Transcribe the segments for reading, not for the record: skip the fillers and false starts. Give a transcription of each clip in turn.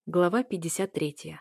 Глава 53.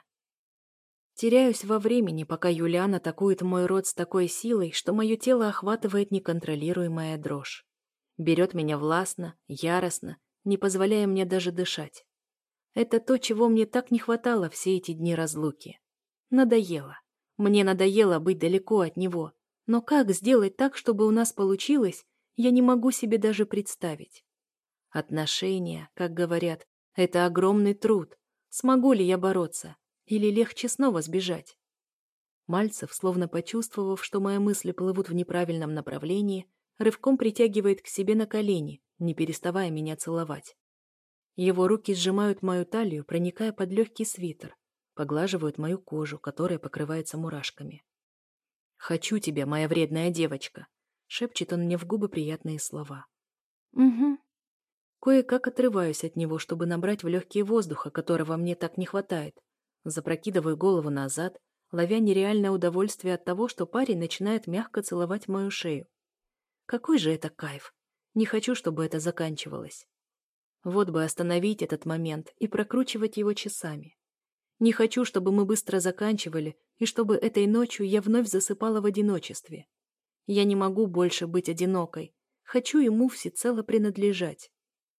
Теряюсь во времени, пока Юлиан атакует мой рот с такой силой, что мое тело охватывает неконтролируемая дрожь. Берет меня властно, яростно, не позволяя мне даже дышать. Это то, чего мне так не хватало все эти дни разлуки. Надоело. Мне надоело быть далеко от него. Но как сделать так, чтобы у нас получилось, я не могу себе даже представить. Отношения, как говорят, это огромный труд. Смогу ли я бороться? Или легче снова сбежать? Мальцев, словно почувствовав, что мои мысли плывут в неправильном направлении, рывком притягивает к себе на колени, не переставая меня целовать. Его руки сжимают мою талию, проникая под легкий свитер, поглаживают мою кожу, которая покрывается мурашками. «Хочу тебя, моя вредная девочка», — шепчет он мне в губы приятные слова. «Угу». Кое-как отрываюсь от него, чтобы набрать в легкие воздуха, которого мне так не хватает. Запрокидываю голову назад, ловя нереальное удовольствие от того, что парень начинает мягко целовать мою шею. Какой же это кайф! Не хочу, чтобы это заканчивалось. Вот бы остановить этот момент и прокручивать его часами. Не хочу, чтобы мы быстро заканчивали, и чтобы этой ночью я вновь засыпала в одиночестве. Я не могу больше быть одинокой. Хочу ему всецело принадлежать.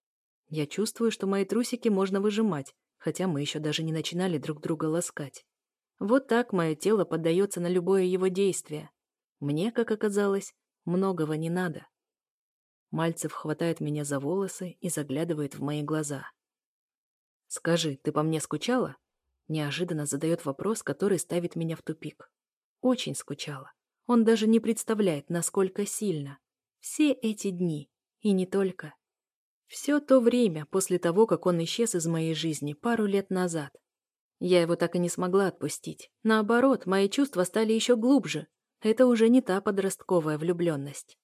Я чувствую, что мои трусики можно выжимать, хотя мы еще даже не начинали друг друга ласкать. Вот так мое тело поддается на любое его действие. Мне, как оказалось, многого не надо. Мальцев хватает меня за волосы и заглядывает в мои глаза. «Скажи, ты по мне скучала?» Неожиданно задает вопрос, который ставит меня в тупик. Очень скучала. Он даже не представляет, насколько сильно. Все эти дни. И не только. Все то время, после того, как он исчез из моей жизни пару лет назад. Я его так и не смогла отпустить. Наоборот, мои чувства стали еще глубже. Это уже не та подростковая влюбленность.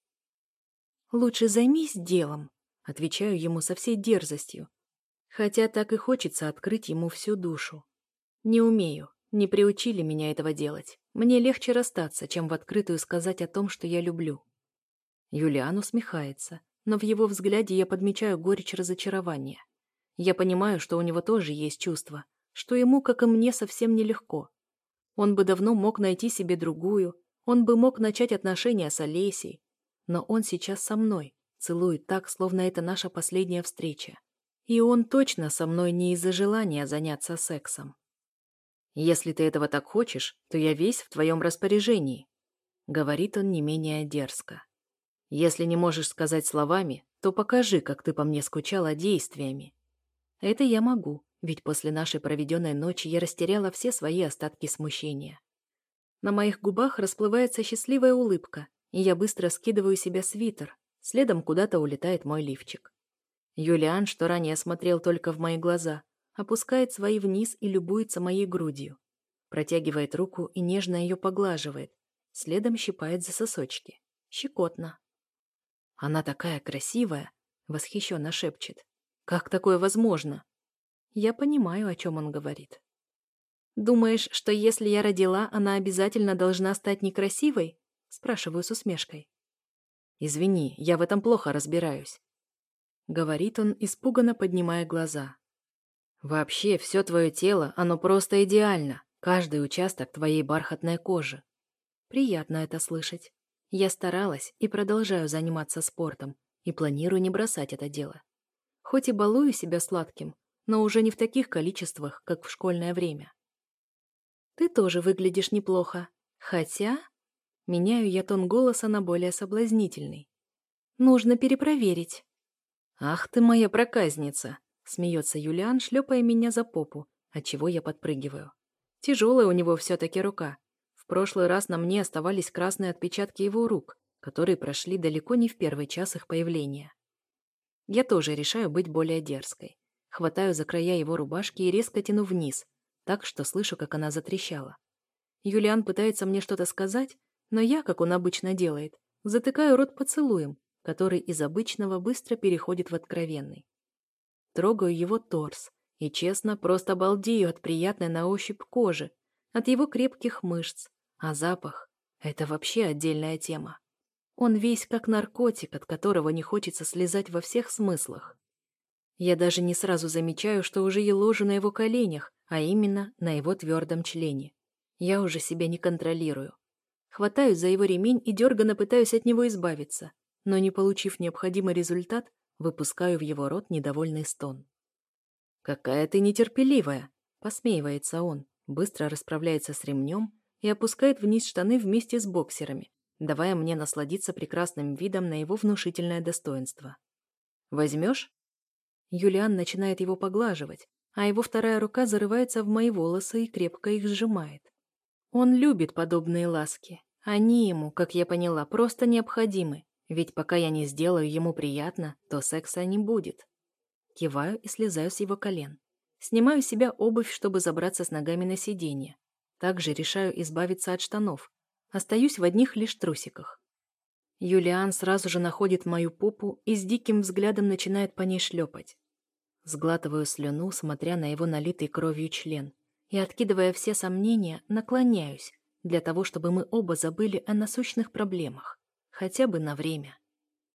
«Лучше займись делом», — отвечаю ему со всей дерзостью. Хотя так и хочется открыть ему всю душу. Не умею, не приучили меня этого делать. Мне легче расстаться, чем в открытую сказать о том, что я люблю. Юлиан усмехается, но в его взгляде я подмечаю горечь разочарования. Я понимаю, что у него тоже есть чувства, что ему, как и мне, совсем нелегко. Он бы давно мог найти себе другую, он бы мог начать отношения с Олесей, но он сейчас со мной, целует так, словно это наша последняя встреча. И он точно со мной не из-за желания заняться сексом. «Если ты этого так хочешь, то я весь в твоем распоряжении», — говорит он не менее дерзко. «Если не можешь сказать словами, то покажи, как ты по мне скучала действиями». Это я могу, ведь после нашей проведенной ночи я растеряла все свои остатки смущения. На моих губах расплывается счастливая улыбка, и я быстро скидываю себе свитер, следом куда-то улетает мой лифчик. Юлиан, что ранее смотрел только в мои глаза, опускает свои вниз и любуется моей грудью. Протягивает руку и нежно ее поглаживает, следом щипает за сосочки. Щекотно. «Она такая красивая!» — восхищенно шепчет. «Как такое возможно?» Я понимаю, о чем он говорит. «Думаешь, что если я родила, она обязательно должна стать некрасивой?» — спрашиваю с усмешкой. «Извини, я в этом плохо разбираюсь», — говорит он, испуганно поднимая глаза. «Вообще, все твое тело, оно просто идеально, каждый участок твоей бархатной кожи». Приятно это слышать. Я старалась и продолжаю заниматься спортом, и планирую не бросать это дело. Хоть и балую себя сладким, но уже не в таких количествах, как в школьное время. Ты тоже выглядишь неплохо. Хотя... Меняю я тон голоса на более соблазнительный. Нужно перепроверить. «Ах ты моя проказница!» — смеется Юлиан, шлепая меня за попу, отчего я подпрыгиваю. Тяжелая у него все-таки рука. В прошлый раз на мне оставались красные отпечатки его рук, которые прошли далеко не в первый час их появления. Я тоже решаю быть более дерзкой. Хватаю за края его рубашки и резко тяну вниз, так что слышу, как она затрещала. Юлиан пытается мне что-то сказать, но я, как он обычно делает, затыкаю рот поцелуем, который из обычного быстро переходит в откровенный. Трогаю его торс и, честно, просто балдею от приятной на ощупь кожи, от его крепких мышц, а запах — это вообще отдельная тема. Он весь как наркотик, от которого не хочется слезать во всех смыслах. Я даже не сразу замечаю, что уже еложу на его коленях, а именно на его твердом члене. Я уже себя не контролирую. Хватаюсь за его ремень и дерганно пытаюсь от него избавиться, но, не получив необходимый результат, выпускаю в его рот недовольный стон. «Какая ты нетерпеливая!» — посмеивается он, быстро расправляется с ремнем и опускает вниз штаны вместе с боксерами, давая мне насладиться прекрасным видом на его внушительное достоинство. «Возьмешь?» Юлиан начинает его поглаживать, а его вторая рука зарывается в мои волосы и крепко их сжимает. Он любит подобные ласки. Они ему, как я поняла, просто необходимы, ведь пока я не сделаю ему приятно, то секса не будет. Киваю и слезаю с его колен. Снимаю с себя обувь, чтобы забраться с ногами на сиденье. Также решаю избавиться от штанов. Остаюсь в одних лишь трусиках. Юлиан сразу же находит мою попу и с диким взглядом начинает по ней шлепать. Сглатываю слюну, смотря на его налитый кровью член, и, откидывая все сомнения, наклоняюсь, для того, чтобы мы оба забыли о насущных проблемах, хотя бы на время.